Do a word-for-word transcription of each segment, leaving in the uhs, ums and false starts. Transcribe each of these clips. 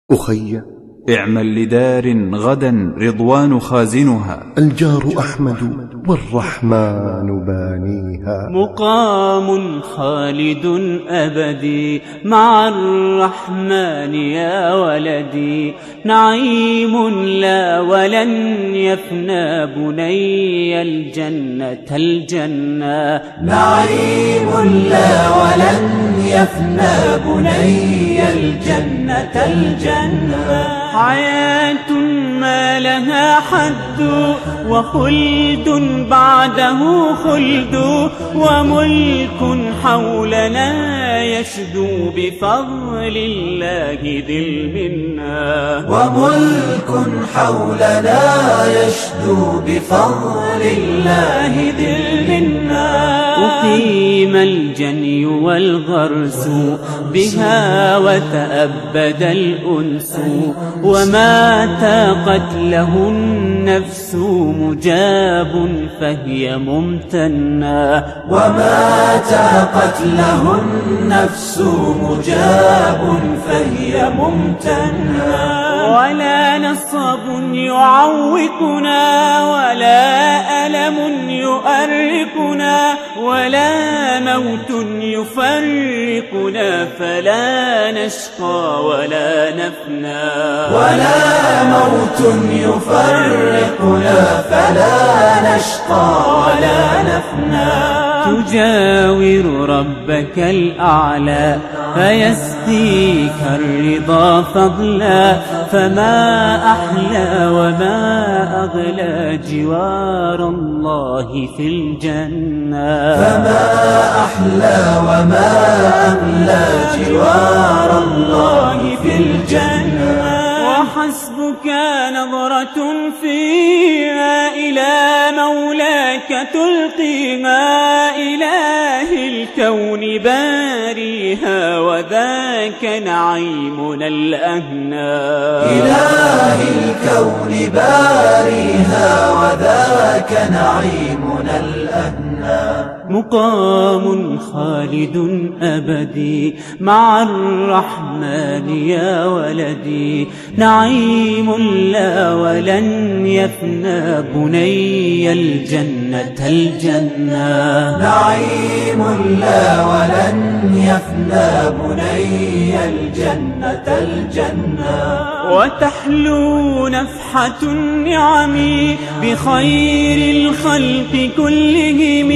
أخي اعمل لدار غدا رضوان خازنها، الجار أحمد والرحمن بانيها. مقام خالد أبدي مع الرحمن يا ولدي، نعيم لا ولن يفنى بني الجنة الجنة، نعيم لا ولن يفنى بني الجنة الجنة. حياة ما لها حد وخلد بعده خلد، وملك حولنا يشدو بفضل الله ذي المنة، وملك حولنا يشدو بفضل الله ذي المنة. أقيم الجني والغرس بها وتأبد الأنس، وما تاقت له النفس مجاب فهي ممتنة، وما تاقت له النفس مجاب فهي ممتنة. ولا نصب يعوقنا ولا ألم يؤرقنا، ولا موت يفرقنا فلا نشقى ولا نفنى، ولا موت يفرقنا فلا نشقى ولا نفنى. تجاور ربك الأعلى فيسقيك الرضا فضلا، فما أحلى وما أغلى جوار الله في الجنة، فما أحلى وما أغلى جوار الله في الجنة. وحسبك نظرة فيها إلى مولاك تلقيها، إله الكون باريها وذاك نعيمنا الأهنى، إله الكون باريها وذاك نعيمنا الأهنى. مقام خالد أبدي مع الرحمن يا ولدي، نعيم لا ولن يفنى بني الجنة الجنة، نعيم لا ولن يفنى بني الجنة الجنة. وتحلو نفحة النعم بخير الخلق كلهم،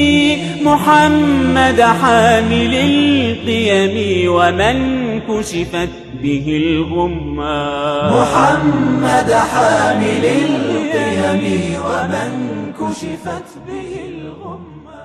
محمد حامل القيم ومن كشفت به الغمة، محمد حامل القيم ومن كشفت به الغمة.